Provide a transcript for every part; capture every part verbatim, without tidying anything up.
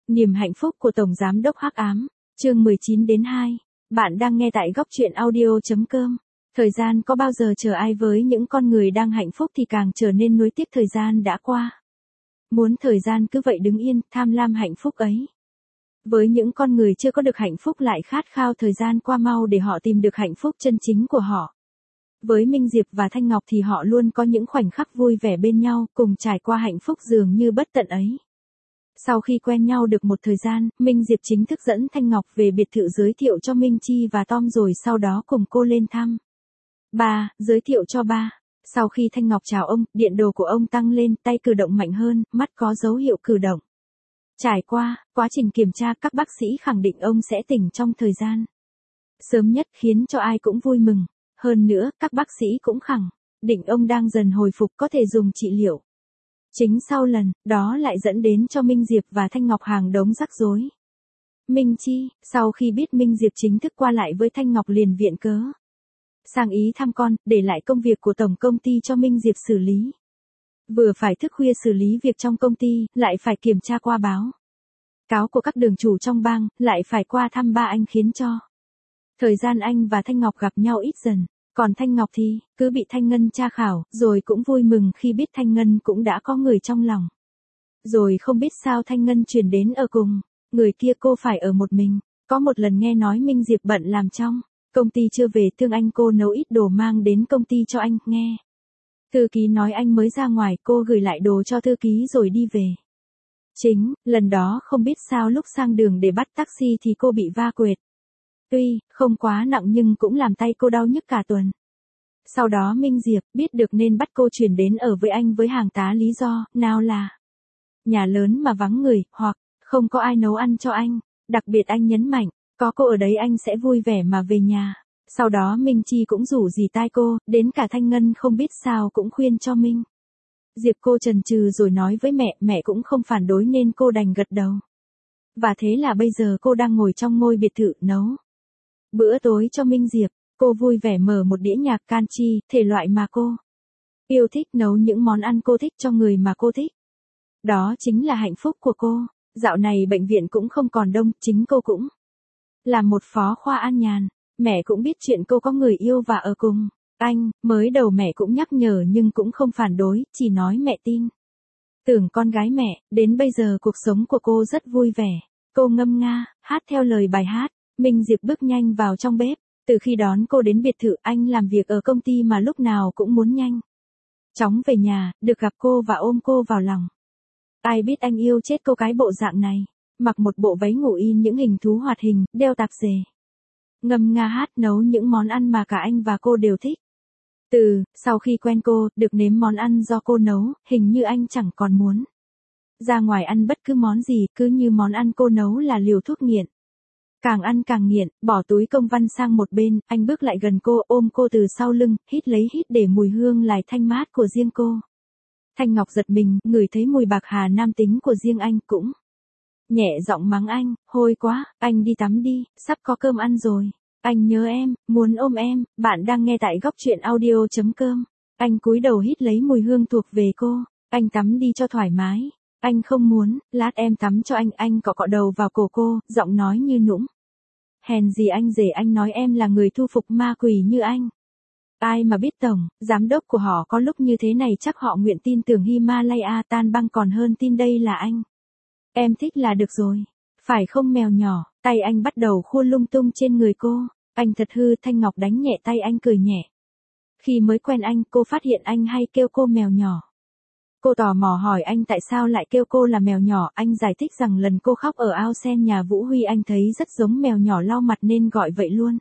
Niềm hạnh phúc của Tổng Giám đốc Hắc Ám, chương mười chín đến hai. Bạn đang nghe tại góc truyện audio.com. Thời gian có bao giờ chờ ai với những con người đang hạnh phúc thì càng trở nên nuối tiếc thời gian đã qua. Muốn thời gian cứ vậy đứng yên, tham lam hạnh phúc ấy. Với những con người chưa có được hạnh phúc lại khát khao thời gian qua mau để họ tìm được hạnh phúc chân chính của họ. Với Minh Diệp và Thanh Ngọc thì họ luôn có những khoảnh khắc vui vẻ bên nhau, cùng trải qua hạnh phúc dường như bất tận ấy. Sau khi quen nhau được một thời gian, Minh Diệp chính thức dẫn Thanh Ngọc về biệt thự giới thiệu cho Minh Chi và Tom rồi sau đó cùng cô lên thăm. Ba, giới thiệu cho ba. Sau khi Thanh Ngọc chào ông, điện đồ của ông tăng lên, tay cử động mạnh hơn, mắt có dấu hiệu cử động. Trải qua quá trình kiểm tra, các bác sĩ khẳng định ông sẽ tỉnh trong thời gian sớm nhất, khiến cho ai cũng vui mừng. Hơn nữa, các bác sĩ cũng khẳng định ông đang dần hồi phục, có thể dùng trị liệu. Chính sau lần đó lại dẫn đến cho Minh Diệp và Thanh Ngọc hàng đống rắc rối. Minh Chi, sau khi biết Minh Diệp chính thức qua lại với Thanh Ngọc liền viện cớ sang ý thăm con, để lại công việc của tổng công ty cho Minh Diệp xử lý. Vừa phải thức khuya xử lý việc trong công ty, lại phải kiểm tra qua báo cáo của các đường chủ trong bang, lại phải qua thăm ba anh, khiến cho thời gian anh và Thanh Ngọc gặp nhau ít dần. Còn Thanh Ngọc thì, cứ bị Thanh Ngân tra khảo, rồi cũng vui mừng khi biết Thanh Ngân cũng đã có người trong lòng. Rồi không biết sao Thanh Ngân chuyển đến ở cùng người kia, cô phải ở một mình. Có một lần nghe nói Minh Diệp bận làm trong công ty chưa về, thương anh cô nấu ít đồ mang đến công ty cho anh, nghe thư ký nói anh mới ra ngoài, cô gửi lại đồ cho thư ký rồi đi về. Chính, lần đó không biết sao lúc sang đường để bắt taxi thì cô bị va quệt. Tuy không quá nặng nhưng cũng làm tay cô đau nhức cả tuần. Sau đó Minh Diệp biết được nên bắt cô chuyển đến ở với anh với hàng tá lý do, nào là nhà lớn mà vắng người, hoặc không có ai nấu ăn cho anh. Đặc biệt anh nhấn mạnh, có cô ở đấy anh sẽ vui vẻ mà về nhà. Sau đó Minh Chi cũng rủ dì tai cô, đến cả Thanh Ngân không biết sao cũng khuyên cho Minh Diệp. Cô chần chừ rồi nói với mẹ, mẹ cũng không phản đối nên cô đành gật đầu. Và thế là bây giờ cô đang ngồi trong ngôi biệt thự nấu bữa tối cho Minh Diệp. Cô vui vẻ mở một đĩa nhạc country, thể loại mà cô yêu thích, nấu những món ăn cô thích cho người mà cô thích. Đó chính là hạnh phúc của cô. Dạo này bệnh viện cũng không còn đông, chính cô cũng là một phó khoa an nhàn. Mẹ cũng biết chuyện cô có người yêu và ở cùng anh. Mới đầu mẹ cũng nhắc nhở nhưng cũng không phản đối, chỉ nói mẹ tin tưởng con gái mẹ. Đến bây giờ cuộc sống của cô rất vui vẻ. Cô ngâm nga, hát theo lời bài hát. Minh Diệp bước nhanh vào trong bếp. Từ khi đón cô đến biệt thự, anh làm việc ở công ty mà lúc nào cũng muốn nhanh chóng về nhà, được gặp cô và ôm cô vào lòng. Ai biết anh yêu chết cô cái bộ dạng này. Mặc một bộ váy ngủ in những hình thú hoạt hình, đeo tạp dề, ngâm nga hát, nấu những món ăn mà cả anh và cô đều thích. Từ sau khi quen cô, được nếm món ăn do cô nấu, hình như anh chẳng còn muốn ra ngoài ăn bất cứ món gì, cứ như món ăn cô nấu là liều thuốc nghiện. Càng ăn càng nghiện, bỏ túi công văn sang một bên, anh bước lại gần cô, ôm cô từ sau lưng, hít lấy hít để mùi hương lại thanh mát của riêng cô. Thanh Ngọc giật mình, ngửi thấy mùi bạc hà nam tính của riêng anh, cũng nhẹ giọng mắng anh, hôi quá, anh đi tắm đi, sắp có cơm ăn rồi. Anh nhớ em, muốn ôm em. Bạn đang nghe tại góc truyện audio.com. Anh cúi đầu hít lấy mùi hương thuộc về cô. Anh tắm đi cho thoải mái. Anh không muốn, lát em tắm cho anh. Anh cọ cọ đầu vào cổ cô, giọng nói như nũng. Hèn gì anh rể, anh nói em là người thu phục ma quỷ như anh. Ai mà biết tổng giám đốc của họ có lúc như thế này, chắc họ nguyện tin tưởng Himalaya tan băng còn hơn tin đây là anh. Em thích là được rồi. Phải không mèo nhỏ? Tay anh bắt đầu khua lung tung trên người cô. Anh thật hư. Thanh Ngọc đánh nhẹ tay anh, cười nhẹ. Khi mới quen anh, cô phát hiện anh hay kêu cô mèo nhỏ. Cô tò mò hỏi anh tại sao lại kêu cô là mèo nhỏ. Anh giải thích rằng lần cô khóc ở ao sen nhà Vũ Huy anh thấy rất giống mèo nhỏ lau mặt nên gọi vậy luôn.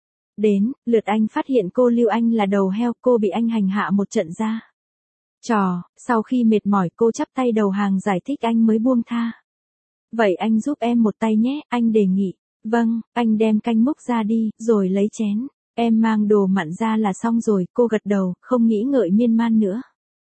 Đến lượt anh phát hiện cô lưu anh là đầu heo, cô bị anh hành hạ một trận ra trò. Sau khi mệt mỏi, cô chắp tay đầu hàng giải thích, anh mới buông tha. Vậy anh giúp em một tay nhé, anh đề nghị. Vâng, anh đem canh múc ra đi, rồi lấy chén. Em mang đồ mặn ra là xong rồi. Cô gật đầu, không nghĩ ngợi miên man nữa.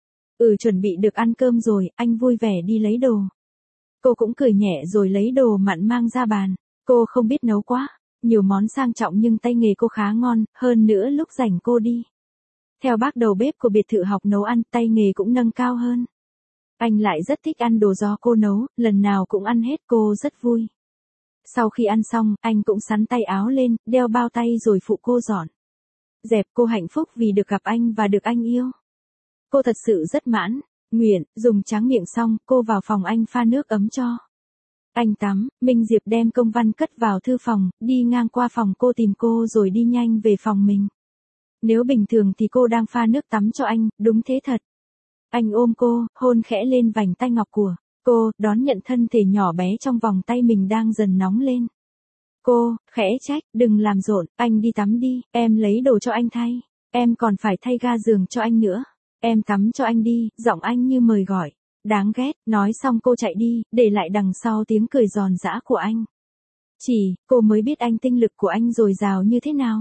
Ừ, chuẩn bị được ăn cơm rồi, anh vui vẻ đi lấy đồ. Cô cũng cười nhẹ rồi lấy đồ mặn mang ra bàn. Cô không biết nấu quá nhiều món sang trọng nhưng tay nghề cô khá ngon, hơn nữa lúc rảnh cô đi theo bác đầu bếp của biệt thự học nấu ăn, tay nghề cũng nâng cao hơn. Anh lại rất thích ăn đồ do cô nấu, lần nào cũng ăn hết, cô rất vui. Sau khi ăn xong, anh cũng xắn tay áo lên, đeo bao tay rồi phụ cô dọn dẹp. Cô hạnh phúc vì được gặp anh và được anh yêu. Cô thật sự rất mãn nguyện. Dùng tráng miệng xong, cô vào phòng anh pha nước ấm cho anh tắm. Minh Diệp đem công văn cất vào thư phòng, đi ngang qua phòng cô tìm cô rồi đi nhanh về phòng mình. Nếu bình thường thì cô đang pha nước tắm cho anh, đúng thế thật. Anh ôm cô, hôn khẽ lên vành tay ngọc của cô, đón nhận thân thể nhỏ bé trong vòng tay mình đang dần nóng lên. Cô, khẽ trách, đừng làm rộn, anh đi tắm đi, em lấy đồ cho anh thay. Em còn phải thay ga giường cho anh nữa. Em tắm cho anh đi, giọng anh như mời gọi. Đáng ghét, nói xong cô chạy đi, để lại đằng sau tiếng cười giòn giã của anh. Chỉ, cô mới biết anh tinh lực của anh dồi dào như thế nào.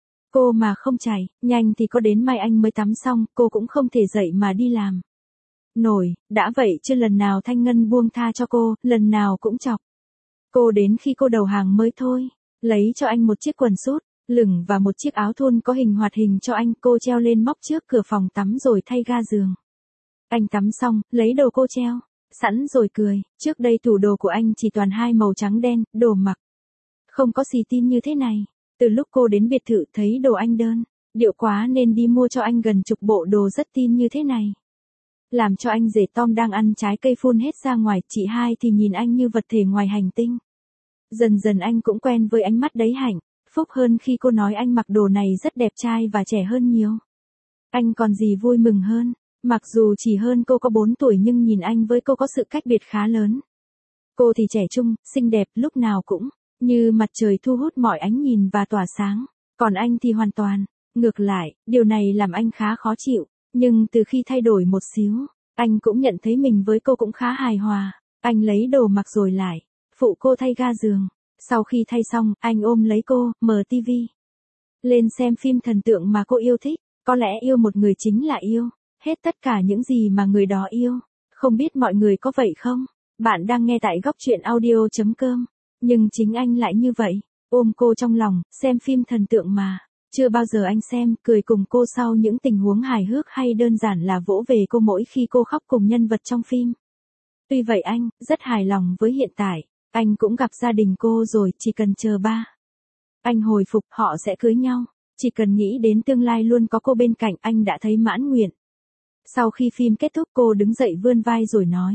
Cô mà không chạy, nhanh thì có đến mai anh mới tắm xong, cô cũng không thể dậy mà đi làm nổi. Đã vậy chưa lần nào Thanh Ngân buông tha cho cô, lần nào cũng chọc cô đến khi cô đầu hàng mới thôi. Lấy cho anh một chiếc quần sút lửng và một chiếc áo thun có hình hoạt hình cho anh, cô treo lên móc trước cửa phòng tắm rồi thay ga giường. Anh tắm xong, lấy đồ cô treo sẵn rồi cười. Trước đây tủ đồ của anh chỉ toàn hai màu trắng đen, đồ mặc không có xì tin như thế này. Từ lúc cô đến biệt thự thấy đồ anh đơn điệu quá nên đi mua cho anh gần chục bộ đồ rất tin như thế này. Làm cho anh rể Tom đang ăn trái cây phun hết ra ngoài, chị hai thì nhìn anh như vật thể ngoài hành tinh. Dần dần anh cũng quen với ánh mắt đấy hạnh phúc hơn khi cô nói anh mặc đồ này rất đẹp trai và trẻ hơn nhiều. Anh còn gì vui mừng hơn, mặc dù chỉ hơn cô có bốn tuổi nhưng nhìn anh với cô có sự cách biệt khá lớn. Cô thì trẻ trung, xinh đẹp, lúc nào cũng như mặt trời thu hút mọi ánh nhìn và tỏa sáng. Còn anh thì hoàn toàn ngược lại, điều này làm anh khá khó chịu. Nhưng từ khi thay đổi một xíu, anh cũng nhận thấy mình với cô cũng khá hài hòa. Anh lấy đồ mặc rồi lại phụ cô thay ga giường. Sau khi thay xong, anh ôm lấy cô, mở tivi lên xem phim thần tượng mà cô yêu thích. Có lẽ yêu một người chính là yêu hết tất cả những gì mà người đó yêu. Không biết mọi người có vậy không? Bạn đang nghe tại góc truyện audio chấm com. Nhưng chính anh lại như vậy, ôm cô trong lòng, xem phim thần tượng mà chưa bao giờ anh xem, cười cùng cô sau những tình huống hài hước hay đơn giản là vỗ về cô mỗi khi cô khóc cùng nhân vật trong phim. Tuy vậy anh rất hài lòng với hiện tại, anh cũng gặp gia đình cô rồi, chỉ cần chờ ba anh hồi phục họ sẽ cưới nhau. Chỉ cần nghĩ đến tương lai luôn có cô bên cạnh, anh đã thấy mãn nguyện. Sau khi phim kết thúc, cô đứng dậy vươn vai rồi nói: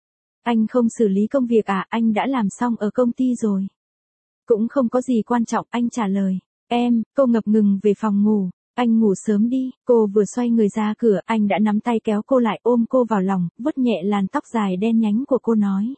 Anh không xử lý công việc à, anh đã làm xong ở công ty rồi. Cũng không có gì quan trọng, anh trả lời. Em, cô ngập ngừng về phòng ngủ. Anh ngủ sớm đi. Cô vừa xoay người ra cửa, anh đã nắm tay kéo cô lại, ôm cô vào lòng, vuốt nhẹ làn tóc dài đen nhánh của cô nói: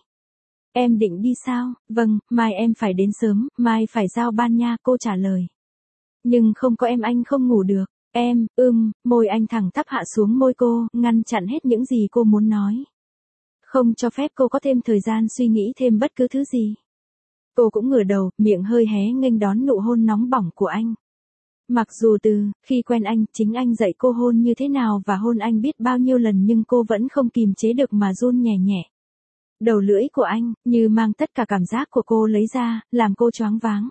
Em định đi sao? Vâng, mai em phải đến sớm, mai phải giao ban nha, cô trả lời. Nhưng không có em anh không ngủ được. Em, ưm, môi anh thẳng tắp hạ xuống môi cô, ngăn chặn hết những gì cô muốn nói. Không cho phép cô có thêm thời gian suy nghĩ thêm bất cứ thứ gì. Cô cũng ngửa đầu, miệng hơi hé nghênh đón nụ hôn nóng bỏng của anh. Mặc dù từ khi quen anh, chính anh dạy cô hôn như thế nào và hôn anh biết bao nhiêu lần, nhưng cô vẫn không kìm chế được mà run nhẹ nhẹ. Đầu lưỡi của anh, như mang tất cả cảm giác của cô lấy ra, làm cô choáng váng.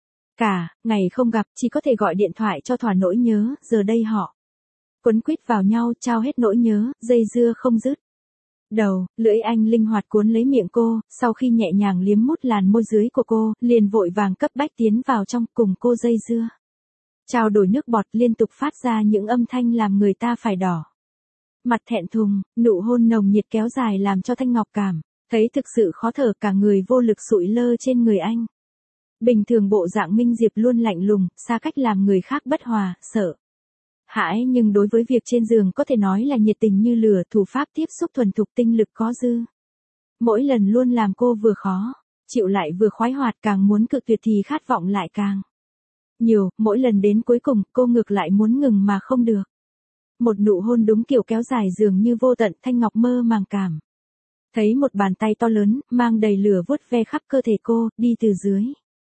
Cả ngày không gặp, chỉ có thể gọi điện thoại cho thỏa nỗi nhớ, giờ đây họ quấn quýt vào nhau, trao hết nỗi nhớ, dây dưa không dứt. Đầu, lưỡi anh linh hoạt cuốn lấy miệng cô, sau khi nhẹ nhàng liếm mút làn môi dưới của cô, liền vội vàng cấp bách tiến vào trong cùng cô dây dưa. Trao đổi nước bọt liên tục phát ra những âm thanh làm người ta phải đỏ mặt thẹn thùng, nụ hôn nồng nhiệt kéo dài làm cho Thanh Ngọc cảm thấy thực sự khó thở, cả người vô lực sụi lơ trên người anh. Bình thường bộ dạng Minh Diệp luôn lạnh lùng, xa cách làm người khác bất hòa, sợ hãi, nhưng đối với việc trên giường có thể nói là nhiệt tình như lửa, thủ pháp tiếp xúc thuần thục, tinh lực có dư. Mỗi lần luôn làm cô vừa khó chịu lại vừa khoái hoạt, càng muốn cự tuyệt thì khát vọng lại càng nhiều, mỗi lần đến cuối cùng, cô ngược lại muốn ngừng mà không được. Một nụ hôn đúng kiểu kéo dài dường như vô tận, Thanh Ngọc mơ màng cảm thấy một bàn tay to lớn, mang đầy lửa vuốt ve khắp cơ thể cô, đi từ dưới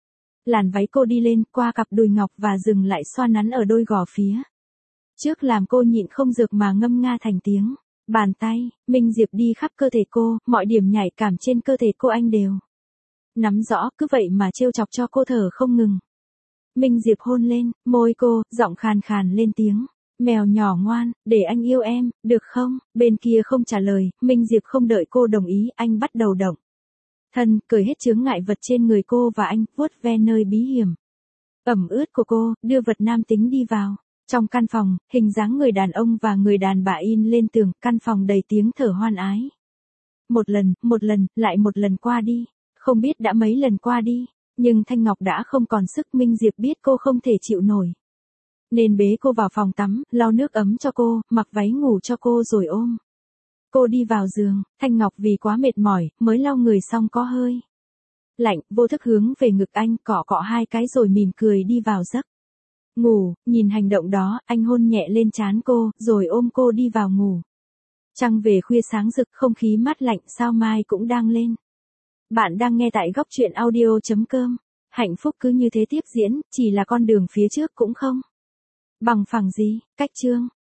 làn váy cô đi lên, qua cặp đùi ngọc và dừng lại xoa nắn ở đôi gò phía trước, làm cô nhịn không được mà ngâm nga thành tiếng. Bàn tay Minh Diệp đi khắp cơ thể cô, mọi điểm nhạy cảm trên cơ thể cô anh đều nắm rõ, cứ vậy mà trêu chọc cho cô thở không ngừng. Minh Diệp hôn lên môi cô, giọng khàn khàn lên tiếng: Mèo nhỏ ngoan, để anh yêu em, được không? Bên kia không trả lời, Minh Diệp không đợi cô đồng ý, anh bắt đầu động thân, cởi hết chướng ngại vật trên người cô và anh, vuốt ve nơi bí hiểm ẩm ướt của cô, đưa vật nam tính đi vào. Trong căn phòng, hình dáng người đàn ông và người đàn bà in lên tường, căn phòng đầy tiếng thở hoan ái. Một lần, một lần, lại một lần qua đi. Không biết đã mấy lần qua đi, nhưng Thanh Ngọc đã không còn sức. Minh Diệp biết cô không thể chịu nổi, nên bế cô vào phòng tắm, lau nước ấm cho cô, mặc váy ngủ cho cô rồi ôm cô đi vào giường. Thanh Ngọc vì quá mệt mỏi, mới lau người xong có hơi lạnh, vô thức hướng về ngực anh, cọ cọ hai cái rồi mỉm cười đi vào giấc ngủ. Nhìn hành động đó, anh hôn nhẹ lên trán cô, rồi ôm cô đi vào ngủ. Trăng về khuya sáng rực, không khí mát lạnh, sao mai cũng đang lên. Bạn đang nghe tại góc truyện audio chấm com. Hạnh phúc cứ như thế tiếp diễn, chỉ là con đường phía trước cũng không bằng phẳng gì. Cách chương